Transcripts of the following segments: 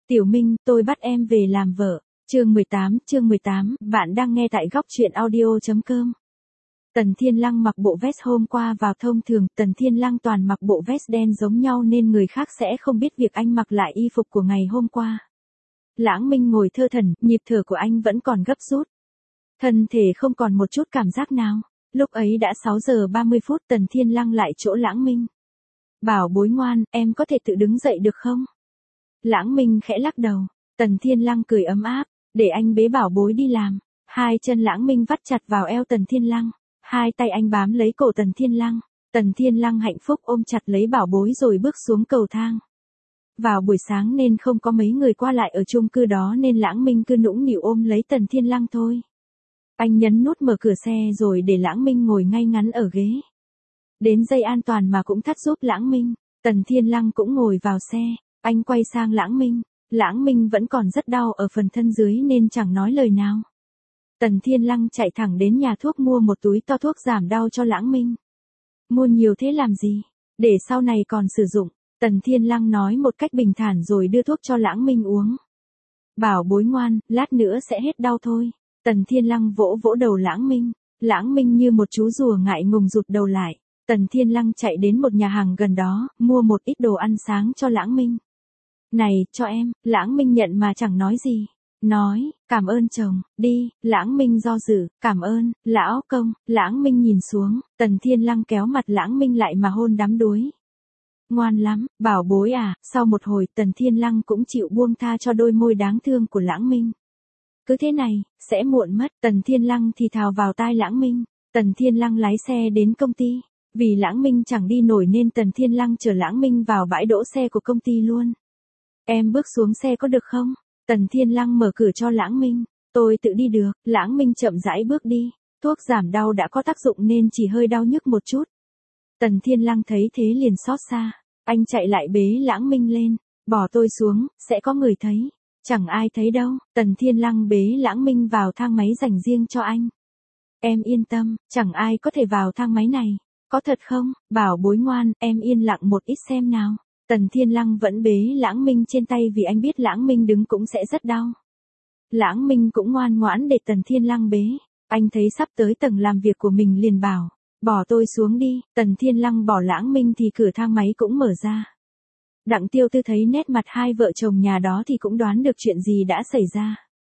Tiểu Minh, tôi bắt em về làm vợ. Chương 18, bạn đang nghe tại góc truyện audio.com. Tần Thiên Lăng mặc bộ vest hôm qua vào thông thường, Tần Thiên Lăng toàn mặc bộ vest đen giống nhau nên người khác sẽ không biết việc anh mặc lại y phục của ngày hôm qua. Lãng Minh ngồi thơ thẩn, nhịp thở của anh vẫn còn gấp rút. Thân thể không còn một chút cảm giác nào. Lúc ấy đã 6 giờ 30 phút Tần Thiên Lăng lại chỗ Lãng Minh. Bảo bối ngoan, em có thể tự đứng dậy được không? Lãng Minh khẽ lắc đầu. Tần Thiên Lăng cười ấm áp, để anh bế bảo bối đi làm. Hai chân Lãng Minh vắt chặt vào eo Tần Thiên Lăng. Hai tay anh bám lấy cổ Tần Thiên Lăng. Tần Thiên Lăng hạnh phúc ôm chặt lấy bảo bối rồi bước xuống cầu thang. Vào buổi sáng nên không có mấy người qua lại ở chung cư đó nên Lãng Minh cứ nũng nịu ôm lấy Tần Thiên Lăng thôi. Anh nhấn nút mở cửa xe rồi để Lãng Minh ngồi ngay ngắn ở ghế. Đến dây an toàn mà cũng thắt giúp Lãng Minh. Tần Thiên Lăng cũng ngồi vào xe. Anh quay sang Lãng Minh. Lãng Minh vẫn còn rất đau ở phần thân dưới nên chẳng nói lời nào. Tần Thiên Lăng chạy thẳng đến nhà thuốc mua một túi to thuốc giảm đau cho Lãng Minh. Mua nhiều thế làm gì? Để sau này còn sử dụng. Tần Thiên Lăng nói một cách bình thản rồi đưa thuốc cho Lãng Minh uống. Bảo bối ngoan, lát nữa sẽ hết đau thôi. Tần Thiên Lăng vỗ vỗ đầu Lãng Minh. Lãng Minh như một chú rùa ngại ngùng rụt đầu lại. Tần Thiên Lăng chạy đến một nhà hàng gần đó, mua một ít đồ ăn sáng cho Lãng Minh. Này, cho em. Lãng Minh nhận mà chẳng nói gì. Nói, cảm ơn chồng, đi. Lãng Minh do dự, cảm ơn, lão công. Lãng Minh nhìn xuống, Tần Thiên Lăng kéo mặt Lãng Minh lại mà hôn đắm đuối. Ngoan lắm, bảo bối à. Sau một hồi Tần Thiên Lăng cũng chịu buông tha cho đôi môi đáng thương của Lãng Minh. Cứ thế này, sẽ muộn mất. Tần Thiên Lăng thì thào vào tai Lãng Minh. Tần Thiên Lăng lái xe đến công ty. Vì Lãng Minh chẳng đi nổi nên Tần Thiên Lăng chở Lãng Minh vào bãi đỗ xe của công ty luôn. Em bước xuống xe có được không? Tần Thiên Lăng mở cửa cho Lãng Minh. Tôi tự đi được. Lãng Minh chậm rãi bước đi. Thuốc giảm đau đã có tác dụng nên chỉ hơi đau nhức một chút. Tần Thiên Lăng thấy thế liền xót xa. Anh chạy lại bế Lãng Minh lên. Bỏ tôi xuống, sẽ có người thấy. Chẳng ai thấy đâu. Tần Thiên Lăng bế Lãng Minh vào thang máy dành riêng cho anh. Em yên tâm, chẳng ai có thể vào thang máy này. Có thật không? Bảo bối ngoan, em yên lặng một ít xem nào. Tần Thiên Lăng vẫn bế Lãng Minh trên tay vì anh biết Lãng Minh đứng cũng sẽ rất đau. Lãng Minh cũng ngoan ngoãn để Tần Thiên Lăng bế. Anh thấy sắp tới tầng làm việc của mình liền bảo. Bỏ tôi xuống đi. Tần Thiên Lăng bỏ Lãng Minh thì cửa thang máy cũng mở ra. Đặng Tiêu Tư thấy nét mặt hai vợ chồng nhà đó thì cũng đoán được chuyện gì đã xảy ra.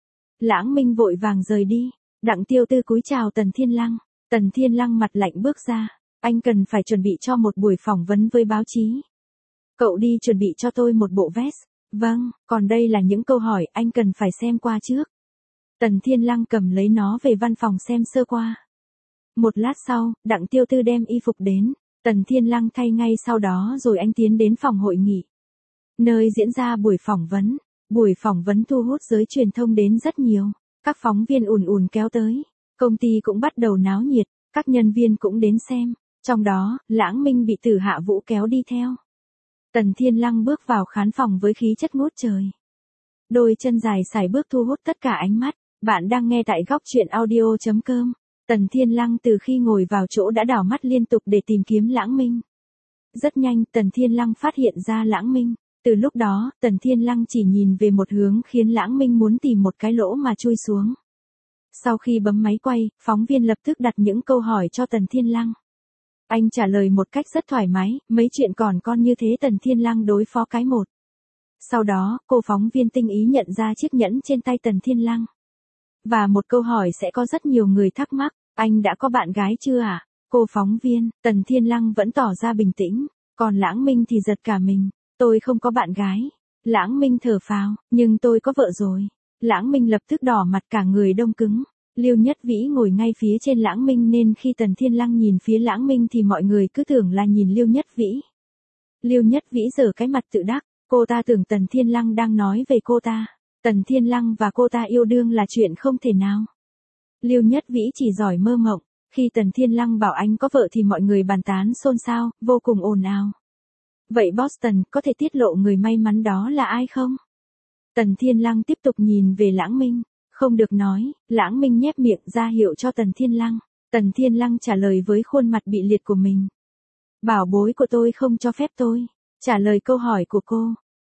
Lãng Minh vội vàng rời đi. Đặng Tiêu Tư cúi chào Tần Thiên Lăng. Tần Thiên Lăng mặt lạnh bước ra. Anh cần phải chuẩn bị cho một buổi phỏng vấn với báo chí. Cậu đi chuẩn bị cho tôi một bộ vest. Vâng, còn đây là những câu hỏi anh cần phải xem qua trước. Tần Thiên Lăng cầm lấy nó về văn phòng xem sơ qua. Một lát sau, Đặng Tiêu Tư đem y phục đến. Tần Thiên Lăng thay ngay sau đó rồi anh tiến đến phòng hội nghị. Nơi diễn ra buổi phỏng vấn. Buổi phỏng vấn thu hút giới truyền thông đến rất nhiều. Các phóng viên ùn ùn kéo tới. Công ty cũng bắt đầu náo nhiệt. Các nhân viên cũng đến xem. Trong đó, Lãng Minh bị Tử Hạ Vũ kéo đi theo. Tần Thiên Lăng bước vào khán phòng với khí chất ngút trời. Đôi chân dài sải bước thu hút tất cả ánh mắt. Bạn đang nghe tại góc truyện audio.com. Tần Thiên Lăng từ khi ngồi vào chỗ đã đảo mắt liên tục để tìm kiếm Lãng Minh. Rất nhanh, Tần Thiên Lăng phát hiện ra Lãng Minh. Từ lúc đó, Tần Thiên Lăng chỉ nhìn về một hướng khiến Lãng Minh muốn tìm một cái lỗ mà chui xuống. Sau khi bấm máy quay, phóng viên lập tức đặt những câu hỏi cho Tần Thiên Lăng. Anh trả lời một cách rất thoải mái, mấy chuyện còn con như thế Tần Thiên Lăng đối phó cái một. Sau đó, cô phóng viên tinh ý nhận ra chiếc nhẫn trên tay Tần Thiên Lăng. Và một câu hỏi sẽ có rất nhiều người thắc mắc, anh đã có bạn gái chưa à? Cô phóng viên, Tần Thiên Lăng vẫn tỏ ra bình tĩnh, còn Lãng Minh thì giật cả mình, tôi không có bạn gái. Lãng Minh thở phào, nhưng tôi có vợ rồi. Lãng Minh lập tức đỏ mặt cả người đông cứng. Liêu Nhất Vĩ ngồi ngay phía trên Lãng Minh nên khi Tần Thiên Lăng nhìn phía Lãng Minh thì mọi người cứ tưởng là nhìn Liêu Nhất Vĩ. Liêu Nhất Vĩ giở cái mặt tự đắc, cô ta tưởng Tần Thiên Lăng đang nói về cô ta. Tần Thiên Lăng và cô ta yêu đương là chuyện không thể nào. Liêu Nhất Vĩ chỉ giỏi mơ mộng, khi Tần Thiên Lăng bảo anh có vợ thì mọi người bàn tán xôn xao, vô cùng ồn ào. Vậy Boston có thể tiết lộ người may mắn đó là ai không? Tần Thiên Lăng tiếp tục nhìn về Lãng Minh. Không được nói. Lãng Minh nhếch miệng ra hiệu cho Tần Thiên Lăng. Tần Thiên Lăng trả lời với khuôn mặt bị liệt của mình. Bảo bối của tôi không cho phép tôi trả lời câu hỏi của cô.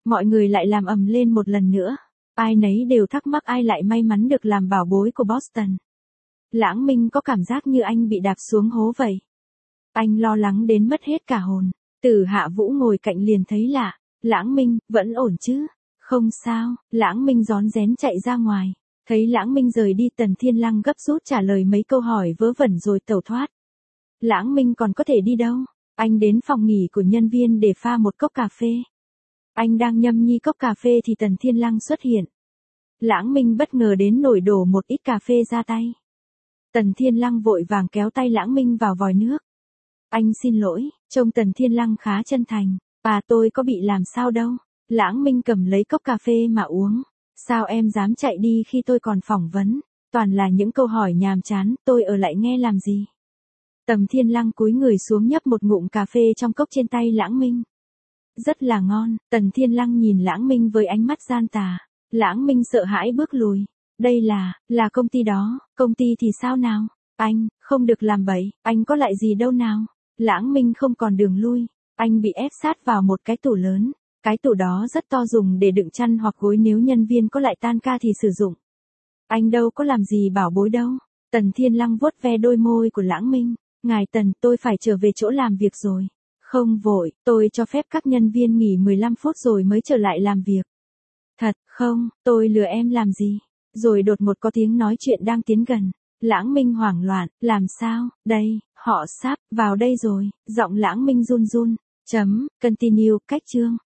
Mọi người lại làm ầm lên một lần nữa. Ai nấy đều thắc mắc ai lại may mắn được làm bảo bối của Boston. Lãng Minh có cảm giác như anh bị đạp xuống hố vậy. Anh lo lắng đến mất hết cả hồn. Từ Hạ Vũ ngồi cạnh liền thấy lạ. Lãng Minh, vẫn ổn chứ? Không sao. Lãng Minh rón rén chạy ra ngoài. Thấy Lãng Minh rời đi, Tần Thiên Lăng gấp rút trả lời mấy câu hỏi vớ vẩn rồi tẩu thoát. Lãng Minh còn có thể đi đâu? Anh đến phòng nghỉ của nhân viên để pha một cốc cà phê. Anh đang nhâm nhi cốc cà phê thì Tần Thiên Lăng xuất hiện. Lãng Minh bất ngờ đến nổi đổ một ít cà phê ra tay. Tần Thiên Lăng vội vàng kéo tay Lãng Minh vào vòi nước. Anh xin lỗi, trông Tần Thiên Lăng khá chân thành. Tôi có bị làm sao đâu. Lãng Minh cầm lấy cốc cà phê mà uống. Sao em dám chạy đi khi tôi còn phỏng vấn? Toàn là những câu hỏi nhàm chán, tôi ở lại nghe làm gì? Tần Thiên Lăng cúi người xuống nhấp một ngụm cà phê trong cốc trên tay Lãng Minh. Rất là ngon. Tần Thiên Lăng nhìn Lãng Minh với ánh mắt gian tà. Lãng Minh sợ hãi bước lùi. Đây là công ty đó. Công ty thì sao nào? Anh, không được làm bậy, anh có lại gì đâu nào? Lãng Minh không còn đường lui. Anh bị ép sát vào một cái tủ lớn. Cái tủ đó rất to, dùng để đựng chăn hoặc gối nếu nhân viên có lại tan ca thì sử dụng. Anh đâu có làm gì bảo bối đâu. Tần Thiên Lăng vuốt ve đôi môi của Lãng Minh. Ngài Tần, tôi phải trở về chỗ làm việc rồi. Không vội, tôi cho phép các nhân viên nghỉ 15 phút rồi mới trở lại làm việc. Thật không, tôi lừa em làm gì? Rồi đột ngột có tiếng nói chuyện đang tiến gần. Lãng Minh hoảng loạn, làm sao? Đây, họ sắp vào đây rồi. Giọng Lãng Minh run run. Continue, cách chương.